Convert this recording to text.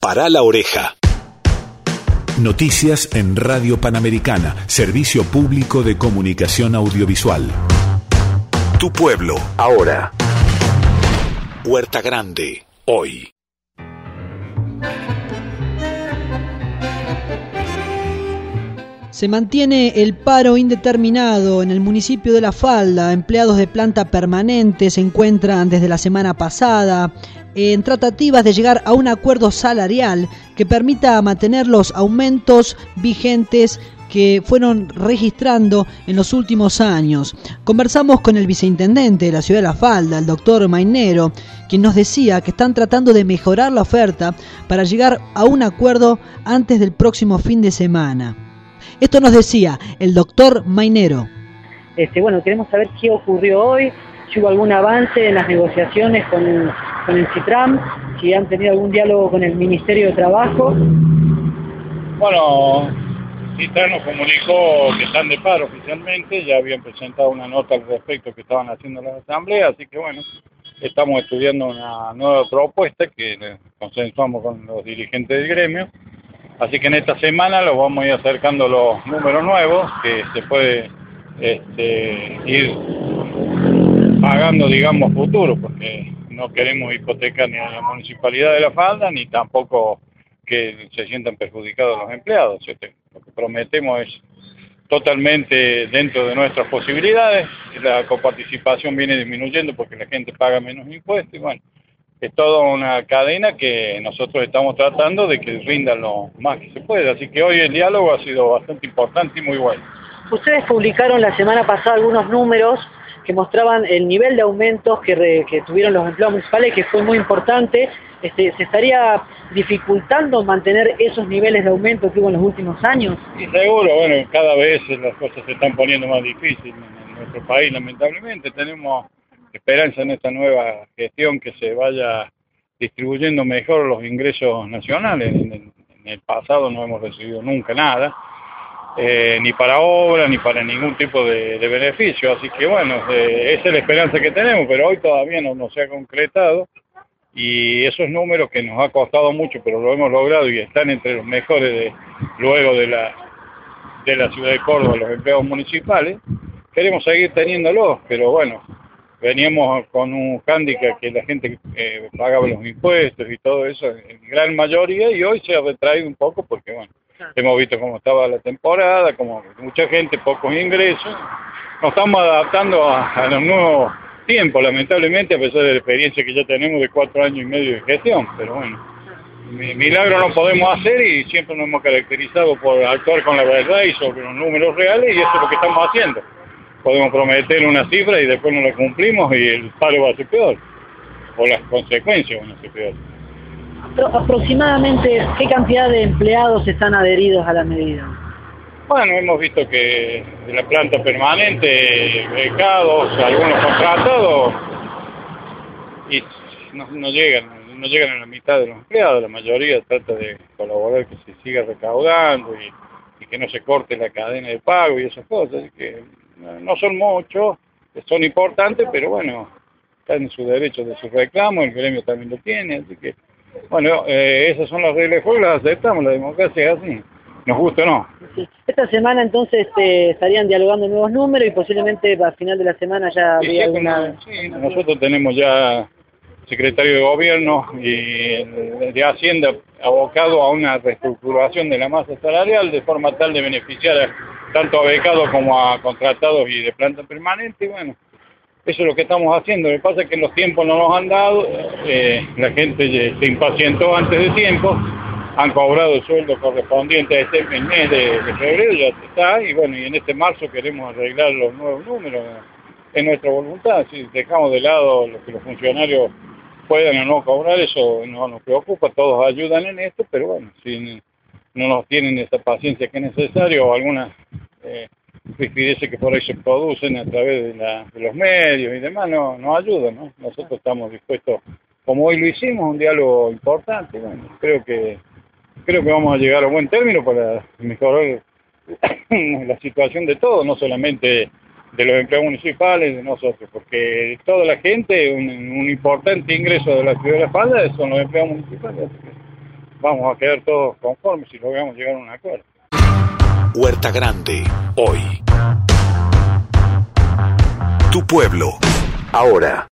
Pará la oreja. Noticias en Radio Panamericana, Servicio Público de Comunicación Audiovisual. Tu pueblo, ahora. Huerta Grande, hoy. Se mantiene el paro indeterminado en el municipio de La Falda. Empleados de planta permanente se encuentran desde la semana pasada en tratativas de llegar a un acuerdo salarial que permita mantener los aumentos vigentes que fueron registrando en los últimos años. Conversamos con el viceintendente de la ciudad de La Falda, el doctor Mainero, quien nos decía que están tratando de mejorar la oferta para llegar a un acuerdo antes del próximo fin de semana. Esto nos decía el doctor Mainero. Bueno, queremos saber qué ocurrió hoy, si hubo algún avance en las negociaciones con el CITRAM, si han tenido algún diálogo con el Ministerio de Trabajo. Bueno, CITRAM nos comunicó que están de paro oficialmente, ya habían presentado una nota al respecto que estaban haciendo las asambleas, así que bueno, estamos estudiando una nueva propuesta que consensuamos con los dirigentes del gremio. Así que en esta semana los vamos a ir acercando los números nuevos que se puede ir pagando, digamos, futuro, porque no queremos hipotecar ni a la Municipalidad de La Falda, ni tampoco que se sientan perjudicados los empleados. Lo que prometemos es totalmente dentro de nuestras posibilidades. La coparticipación viene disminuyendo porque la gente paga menos impuestos y bueno, es toda una cadena que nosotros estamos tratando de que rinda lo más que se pueda. Así que hoy el diálogo ha sido bastante importante y muy bueno. Ustedes publicaron la semana pasada algunos números que mostraban el nivel de aumentos que tuvieron los empleados municipales, que fue muy importante. ¿Se estaría dificultando mantener esos niveles de aumento que hubo en los últimos años? Sí, seguro. Bueno, cada vez las cosas se están poniendo más difíciles en nuestro país, lamentablemente. Tenemos esperanza en esta nueva gestión que se vaya distribuyendo mejor los ingresos nacionales. En el pasado no hemos recibido nunca nada, ni para obra, ni para ningún tipo de beneficio. Así que bueno, esa es la esperanza que tenemos, pero hoy todavía no se ha concretado. Y esos números que nos ha costado mucho, pero lo hemos logrado y están entre los mejores luego de la ciudad de Córdoba, los empleados municipales, queremos seguir teniéndolos, pero bueno, veníamos con un hándicap que la gente pagaba los impuestos y todo eso en gran mayoría, y hoy se ha retraído un poco porque bueno, hemos visto cómo estaba la temporada, como mucha gente, pocos ingresos. Nos estamos adaptando a los nuevos tiempos, lamentablemente, a pesar de la experiencia que ya tenemos de 4 años y medio de gestión, pero bueno, milagro no podemos hacer y siempre nos hemos caracterizado por actuar con la verdad y sobre los números reales, y eso es lo que estamos haciendo. Podemos prometer una cifra y después no la cumplimos y el paro va a ser peor, o las consecuencias van a ser peor. Aproximadamente, ¿qué cantidad de empleados están adheridos a la medida? Bueno, hemos visto que de la planta permanente, becados, algunos contratados, y no llegan a la mitad de los empleados. La mayoría trata de colaborar, que se siga recaudando y que no se corte la cadena de pago y esas cosas. Así que no son muchos, son importantes, pero bueno, están en su derecho de su reclamo, el gremio también lo tiene, así que bueno, esas son las reglas de juego, las aceptamos, la democracia es así, nos gusta o no. Sí. Esta semana entonces estarían dialogando nuevos números y posiblemente al final de la semana ya habría alguna... Sí, nosotros tenemos ya secretario de gobierno y de Hacienda abocado a una reestructuración de la masa salarial de forma tal de beneficiar tanto a becados como a contratados y de planta permanente, y bueno, eso es lo que estamos haciendo. Lo que pasa es que los tiempos no nos han dado, la gente se impacientó antes de tiempo, han cobrado el sueldo correspondiente a este mes de febrero, ya está, y bueno, y en este marzo queremos arreglar los nuevos números, es nuestra voluntad. Si dejamos de lado lo que los funcionarios puedan o no cobrar, eso no nos preocupa, todos ayudan en esto, pero bueno, si no nos tienen esa paciencia que es necesario, o algunas rispideces que por ahí se producen a través de los medios y demás, no ayudan, ¿no? Nosotros estamos dispuestos, como hoy lo hicimos, un diálogo importante. Bueno, creo que vamos a llegar a buen término para mejorar la situación de todos, no solamente de los empleados municipales, de nosotros, porque toda la gente, un importante ingreso de la ciudad de La Falda son los empleados municipales. vamos a quedar todos conformes si logramos llegar a un acuerdo. Huerta Grande, hoy. Tu pueblo, ahora.